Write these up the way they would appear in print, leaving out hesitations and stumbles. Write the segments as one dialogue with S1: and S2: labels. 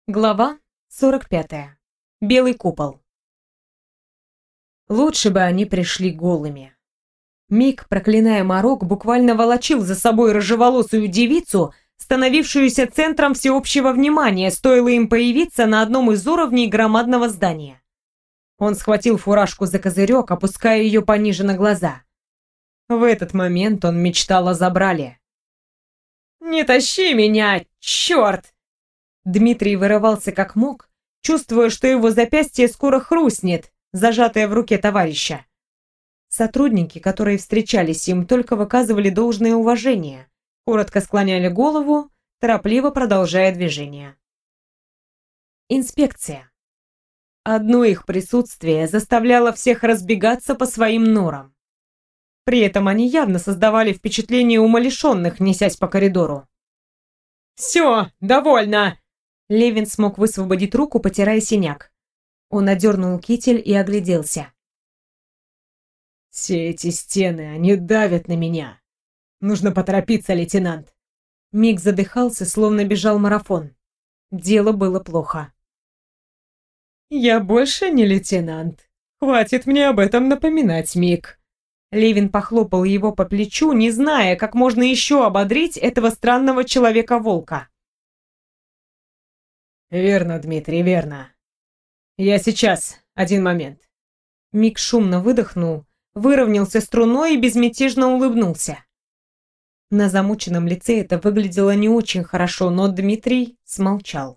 S1: Глава 45. Белый купол. Лучше бы они пришли голыми. Мик, проклиная Марок, буквально волочил за собой рыжеволосую девицу, становившуюся центром всеобщего внимания, стоило им появиться на одном из уровней громадного здания. Он схватил фуражку за козырек, опуская ее пониже на глаза. В этот момент он мечтал о забрале. «Не тащи меня, черт!» Дмитрий вырывался как мог, чувствуя, что его запястье скоро хрустнет, зажатое в руке товарища. Сотрудники, которые встречались им, только выказывали должное уважение, коротко склоняли голову, торопливо продолжая движение. Инспекция. Одно их присутствие заставляло всех разбегаться по своим норам. При этом они явно создавали впечатление умалишенных, несясь по коридору. «Все, довольно!» Левин смог высвободить руку, потирая синяк. Он одернул китель и огляделся.
S2: «Все эти стены, они давят на меня. Нужно поторопиться, лейтенант».
S1: Мик задыхался, словно бежал марафон. Дело было плохо.
S2: «Я больше не лейтенант. Хватит мне об этом напоминать, Мик».
S1: Левин похлопал его по плечу, не зная, как можно еще ободрить этого странного человека-волка.
S2: «Верно, Дмитрий, верно. Я сейчас, один момент».
S1: Мик шумно выдохнул, выровнялся струной и безмятежно улыбнулся. На замученном лице это выглядело не очень хорошо, но Дмитрий смолчал.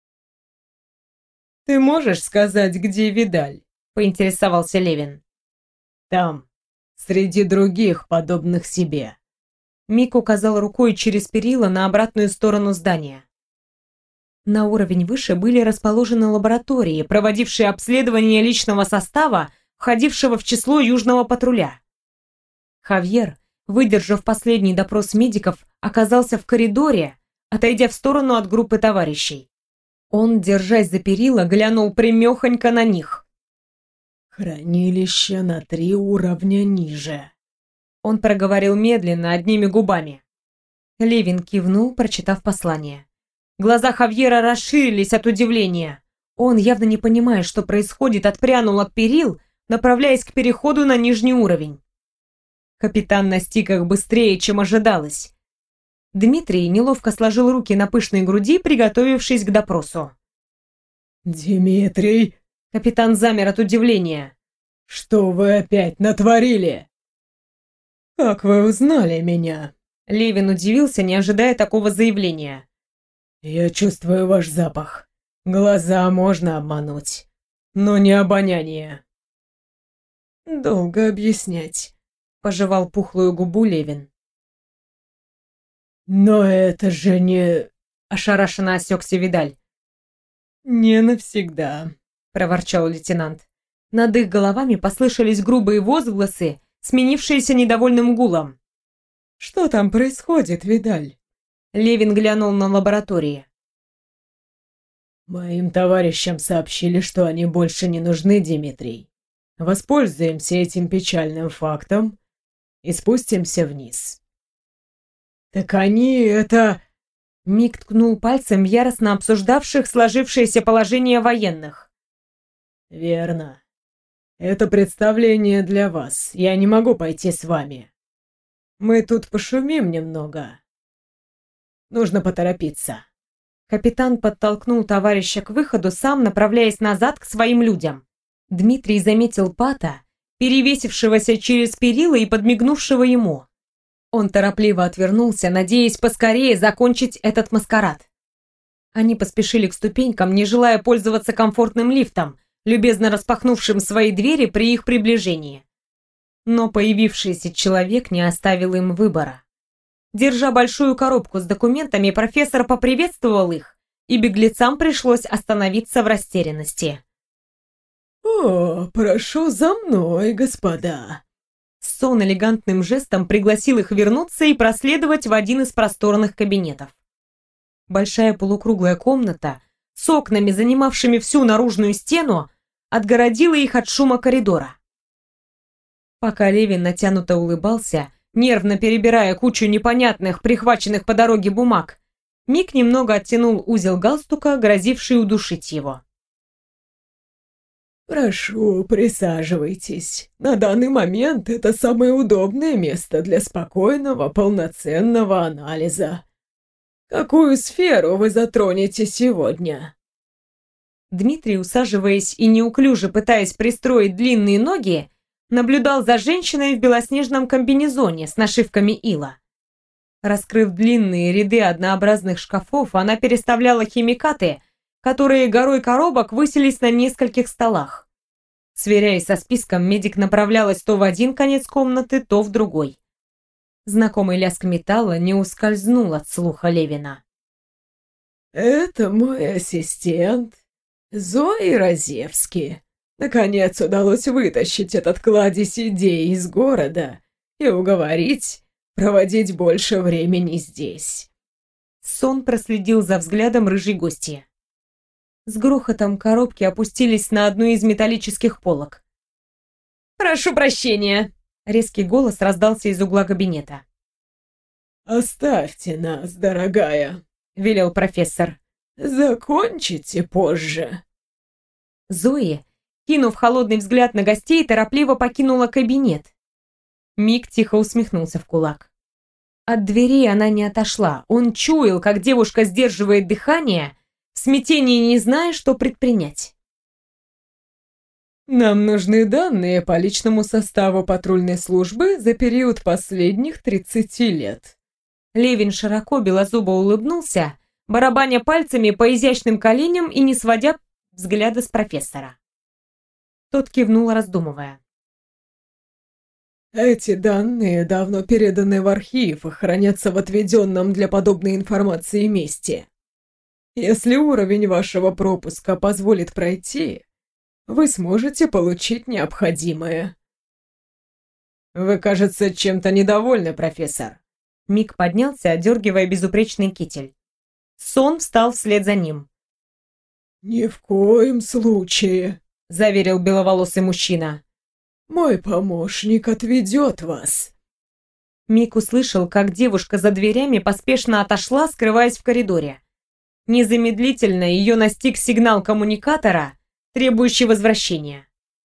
S2: «Ты можешь сказать, где Видаль?»
S1: — поинтересовался Левин.
S2: «Там, среди других, подобных себе».
S1: Мик указал рукой через перила на обратную сторону здания. На уровень выше были расположены лаборатории, проводившие обследование личного состава, входившего в число южного патруля. Хавьер, выдержав последний допрос медиков, оказался в коридоре, отойдя в сторону от группы товарищей. Он, держась за перила, глянул прямехонько на них.
S2: «Хранилище на 3 уровня ниже», —
S1: он проговорил медленно, одними губами. Левин кивнул, прочитав послание. Глаза Хавьера расширились от удивления. Он, явно не понимая, что происходит, отпрянул от перил, направляясь к переходу на нижний уровень. Капитан настиг их быстрее, чем ожидалось. Дмитрий неловко сложил руки на пышной груди, приготовившись к допросу.
S2: «Дмитрий!»
S1: Капитан замер от удивления.
S2: «Что вы опять натворили?» «Как вы узнали меня?»
S1: Левин удивился, не ожидая такого заявления.
S2: «Я чувствую ваш запах. Глаза можно обмануть, но не обоняние». «Долго объяснять», — пожевал пухлую губу Левин.
S1: «Но это же не...» — ошарашенно осекся Видаль.
S2: «Не навсегда»,
S1: — проворчал лейтенант. Над их головами послышались грубые возгласы, сменившиеся недовольным гулом.
S2: «Что там происходит, Видаль?»
S1: Левин глянул на лаборатории.
S2: «Моим товарищам сообщили, что они больше не нужны, Дмитрий. Воспользуемся этим печальным фактом и спустимся вниз». «Так они это...»
S1: Мик ткнул пальцем в яростно обсуждавших сложившееся положение военных.
S2: «Верно. Это представление для вас. Я не могу пойти с вами. Мы тут пошумим немного. Нужно поторопиться».
S1: Капитан подтолкнул товарища к выходу, сам направляясь назад к своим людям. Дмитрий заметил Пата, перевесившегося через перила и подмигнувшего ему. Он торопливо отвернулся, надеясь поскорее закончить этот маскарад. Они поспешили к ступенькам, не желая пользоваться комфортным лифтом, любезно распахнувшим свои двери при их приближении. Но появившийся человек не оставил им выбора. Держа большую коробку с документами, профессор поприветствовал их, и беглецам пришлось остановиться в растерянности.
S2: «О, прошу за мной, господа!»
S1: Сон элегантным жестом пригласил их вернуться и проследовать в один из просторных кабинетов. Большая полукруглая комната с окнами, занимавшими всю наружную стену, отгородила их от шума коридора. Пока Левин натянуто улыбался, нервно перебирая кучу непонятных, прихваченных по дороге бумаг, Мик немного оттянул узел галстука, грозивший удушить его.
S2: «Прошу, присаживайтесь. На данный момент это самое удобное место для спокойного, полноценного анализа. Какую сферу вы затронете сегодня?»
S1: Дмитрий, усаживаясь и неуклюже пытаясь пристроить длинные ноги, наблюдал за женщиной в белоснежном комбинезоне с нашивками ила. Раскрыв длинные ряды однообразных шкафов, она переставляла химикаты, которые горой коробок высились на нескольких столах. Сверяясь со списком, медик направлялась то в один конец комнаты, то в другой. Знакомый лязг металла не ускользнул от слуха Левина.
S2: «Это мой ассистент, Зои Разевский. Наконец удалось вытащить этот кладезь идей из города и уговорить проводить больше времени здесь».
S1: Сон проследил за взглядом рыжей гостьи. С грохотом коробки опустились на одну из металлических полок. «Прошу прощения!» — резкий голос раздался из угла кабинета.
S2: «Оставьте нас, дорогая»,
S1: — велел профессор.
S2: «Закончите позже».
S1: Зои, кинув холодный взгляд на гостей, торопливо покинула кабинет. Мик тихо усмехнулся в кулак. От двери она не отошла. Он чуял, как девушка сдерживает дыхание, в смятении не зная, что предпринять.
S2: «Нам нужны данные по личному составу патрульной службы за период последних 30 лет».
S1: Левин широко белозубо улыбнулся, барабаня пальцами по изящным коленям и не сводя взгляда с профессора. Тот кивнул, раздумывая.
S2: «Эти данные давно переданы в архив и хранятся в отведенном для подобной информации месте. Если уровень вашего пропуска позволит пройти, вы сможете получить необходимое».
S1: «Вы, кажется, чем-то недовольны, профессор». Мик поднялся, одергивая безупречный китель. Сон встал вслед за ним.
S2: «Ни в коем случае», — заверил беловолосый мужчина. «Мой помощник отведет вас».
S1: Мик услышал, как девушка за дверями поспешно отошла, скрываясь в коридоре. Незамедлительно ее настиг сигнал коммуникатора, требующий возвращения.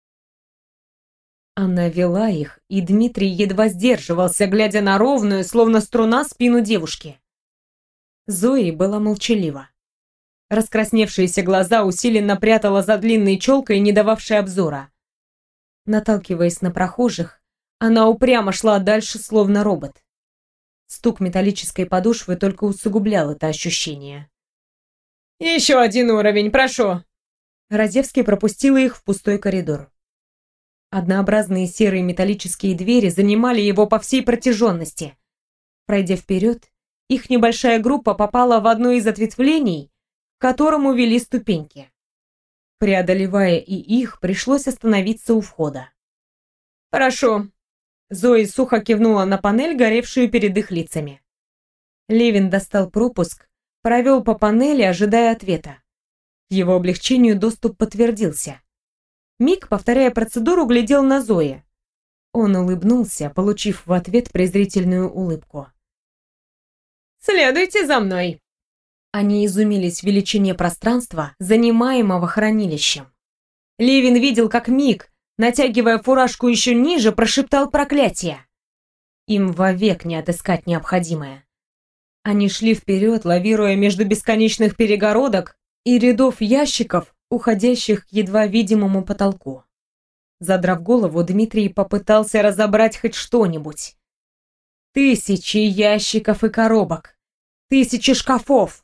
S1: Она вела их, и Дмитрий едва сдерживался, глядя на ровную, словно струна, спину девушки. Зои была молчалива. Раскрасневшиеся глаза усиленно прятала за длинной челкой, не дававшей обзора. Наталкиваясь на прохожих, она упрямо шла дальше, словно робот. Стук металлической подошвы только усугублял это ощущение. «Еще один уровень, прошу!» Разевский пропустила их в пустой коридор. Однообразные серые металлические двери занимали его по всей протяженности. Пройдя вперед, их небольшая группа попала в одно из ответвлений, к которому вели ступеньки. Преодолевая и их, пришлось остановиться у входа. «Хорошо», — Зои сухо кивнула на панель, горевшую перед их лицами. Левин достал пропуск, провел по панели, ожидая ответа. К его облегчению доступ подтвердился. Мик, повторяя процедуру, глядел на Зои. Он улыбнулся, получив в ответ презрительную улыбку. «Следуйте за мной!» Они изумились величине пространства, занимаемого хранилищем. Левин видел, как Мик, натягивая фуражку еще ниже, прошептал проклятие. Им вовек не отыскать необходимое. Они шли вперед, лавируя между бесконечных перегородок и рядов ящиков, уходящих к едва видимому потолку. Задрав голову, Дмитрий попытался разобрать хоть что-нибудь. Тысячи ящиков и коробок. Тысячи шкафов.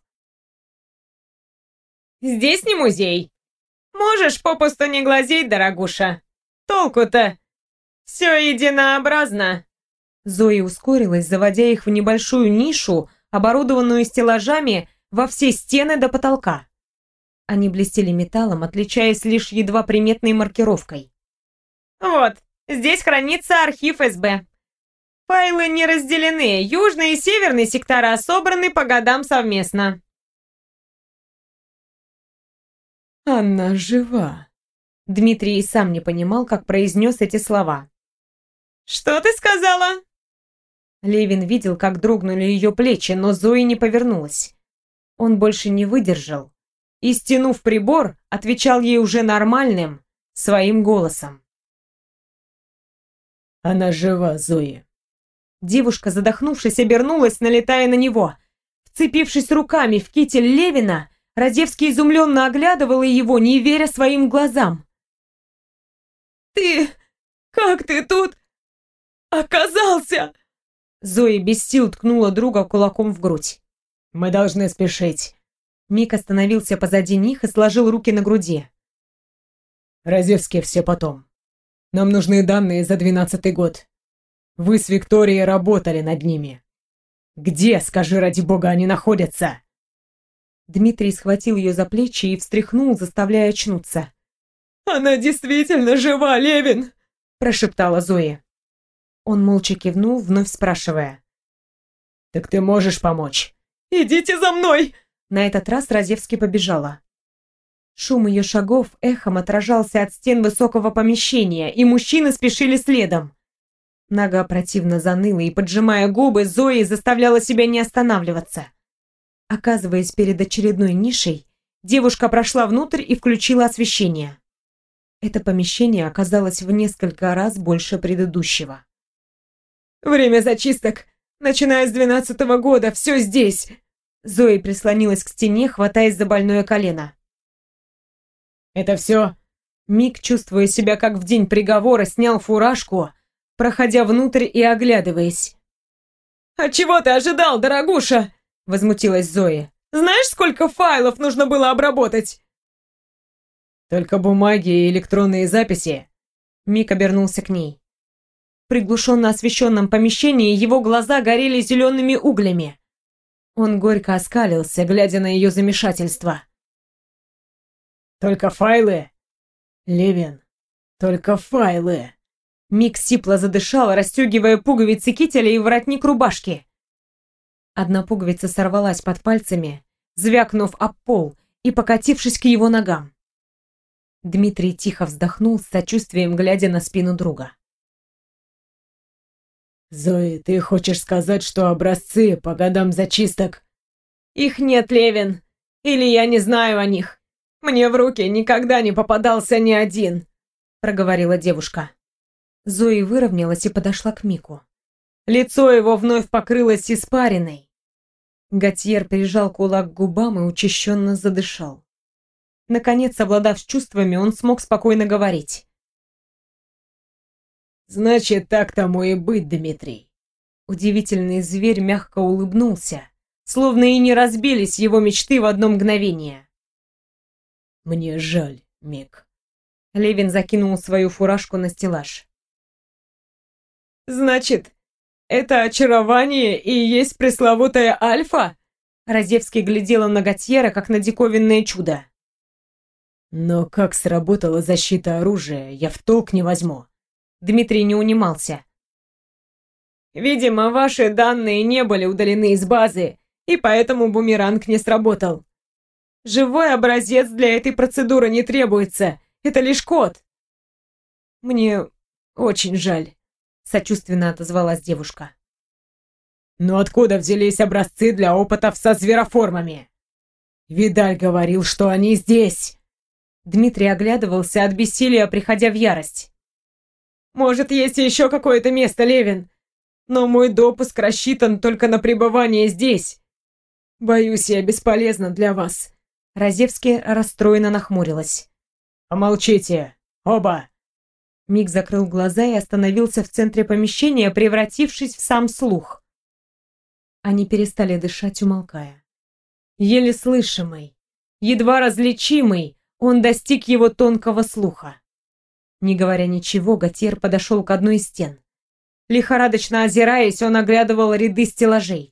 S1: «Здесь не музей. Можешь попусту не глазеть, дорогуша. Толку-то? Все единообразно». Зоя ускорилась, заводя их в небольшую нишу, оборудованную стеллажами во все стены до потолка. Они блестели металлом, отличаясь лишь едва приметной маркировкой. «Вот, здесь хранится архив СБ. Файлы не разделены, южный и северный сектора собраны по годам совместно».
S2: «Она жива».
S1: Дмитрий и сам не понимал, как произнес эти слова. «Что ты сказала?» Левин видел, как дрогнули ее плечи, но Зои не повернулась. Он больше не выдержал и, стянув прибор, отвечал ей уже нормальным, своим голосом.
S2: «Она жива, Зои».
S1: Девушка, задохнувшись, обернулась, налетая на него. Вцепившись руками в китель Левина, Разевский изумленно оглядывал его, не веря своим глазам. «Ты... как ты тут оказался?» Зои без сил ткнула друга кулаком в грудь.
S2: «Мы должны спешить».
S1: Мик остановился позади них и сложил руки на груди.
S2: «Разевский, все потом. Нам нужны данные за 12-й год. Вы с Викторией работали над ними. Где, скажи ради бога, они находятся?»
S1: Дмитрий схватил ее за плечи и встряхнул, заставляя очнуться.
S2: «Она действительно жива, Левин!» –
S1: прошептала Зоя. Он молча кивнул, вновь спрашивая.
S2: «Так ты можешь помочь?»
S1: «Идите за мной!» На этот раз Разевский побежала. Шум ее шагов эхом отражался от стен высокого помещения, и мужчины спешили следом. Нога противно заныла, и, поджимая губы, Зои заставляла себя не останавливаться. Оказываясь перед очередной нишей, девушка прошла внутрь и включила освещение. Это помещение оказалось в несколько раз больше предыдущего.
S2: «Время зачисток! Начиная с 12-го года, все здесь!»
S1: Зои прислонилась к стене, хватаясь за больное колено.
S2: «Это все?»
S1: Мик, чувствуя себя как в день приговора, снял фуражку, проходя внутрь и оглядываясь.
S2: «А чего ты ожидал, дорогуша?» – возмутилась Зоя. «Знаешь, сколько файлов нужно было обработать?» «Только бумаги и электронные записи».
S1: Мик обернулся к ней. В приглушенно освещенном помещении его глаза горели зелеными углями. Он горько оскалился, глядя на ее замешательство.
S2: «Только файлы? Левин, только файлы!»
S1: Мик сипло задышал, расстегивая пуговицы кителя и воротник рубашки. Одна пуговица сорвалась под пальцами, звякнув об пол и покатившись к его ногам. Дмитрий тихо вздохнул, с сочувствием глядя на спину друга.
S2: «Зои, ты хочешь сказать, что образцы по годам зачисток?»
S1: «Их нет, Левин. Или я не знаю о них. Мне в руки никогда не попадался ни один», — проговорила девушка. Зои выровнялась и подошла к Мику. Лицо его вновь покрылось испариной. Готьер прижал кулак к губам и учащенно задышал. Наконец, совладав с чувствами, он смог спокойно говорить.
S2: «Значит, так тому и быть, Дмитрий».
S1: Удивительный зверь мягко улыбнулся, словно и не разбились его мечты в одно мгновение.
S2: «Мне жаль, Мик».
S1: Левин закинул свою фуражку на стеллаж.
S2: «Значит, это очарование и есть пресловутая Альфа?»
S1: Разевский глядела на Готьера, как на диковинное чудо.
S2: «Но как сработала защита оружия, я в толк не возьму».
S1: Дмитрий не унимался.
S2: «Видимо, ваши данные не были удалены из базы, и поэтому бумеранг не сработал. Живой образец для этой процедуры не требуется, это лишь код». «Мне очень жаль», — сочувственно отозвалась девушка. «Но откуда взялись образцы для опытов со звероформами? Видаль говорил, что они здесь».
S1: Дмитрий оглядывался от бессилия, приходя в ярость.
S2: «Может, есть еще какое-то место, Левин, но мой допуск рассчитан только на пребывание здесь. Боюсь, я бесполезна для вас».
S1: Разевский расстроенно нахмурилась.
S2: «Помолчите, оба!»
S1: Мик закрыл глаза и остановился в центре помещения, превратившись в сам слух. Они перестали дышать, умолкая. Еле слышимый, едва различимый, он достиг его тонкого слуха. Не говоря ничего, Готьер подошел к одной из стен. Лихорадочно озираясь, он оглядывал ряды стеллажей.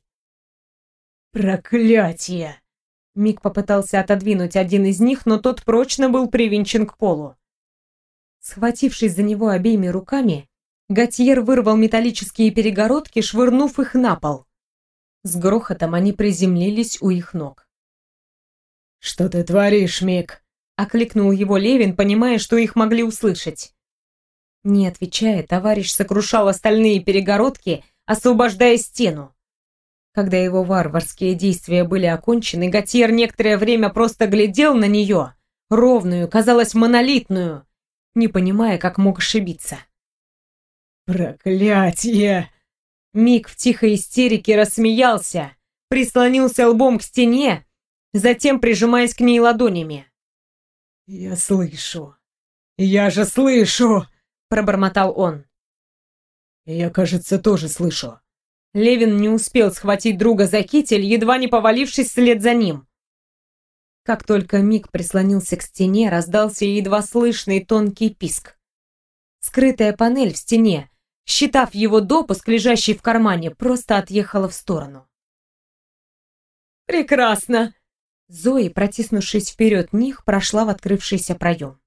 S2: «Проклятие!»
S1: Мик попытался отодвинуть один из них, но тот прочно был привинчен к полу. Схватившись за него обеими руками, Готьер вырвал металлические перегородки, швырнув их на пол. С грохотом они приземлились у их ног.
S2: «Что ты творишь, Мик?»
S1: — окликнул его Левин, понимая, что их могли услышать. Не отвечая, товарищ сокрушал остальные перегородки, освобождая стену. Когда его варварские действия были окончены, Готьер некоторое время просто глядел на нее, ровную, казалось, монолитную, не понимая, как мог ошибиться.
S2: «Проклятие!»
S1: Мик в тихой истерике рассмеялся, прислонился лбом к стене, затем прижимаясь к ней ладонями.
S2: «Я слышу! Я же слышу!»
S1: — пробормотал он.
S2: «Я, кажется, тоже слышу».
S1: Левин не успел схватить друга за китель, едва не повалившись вслед за ним. Как только Мик прислонился к стене, раздался едва слышный тонкий писк. Скрытая панель в стене, считав его допуск, лежащий в кармане, просто отъехала в сторону. «Прекрасно!» Зои, протиснувшись вперед них, прошла в открывшийся проем.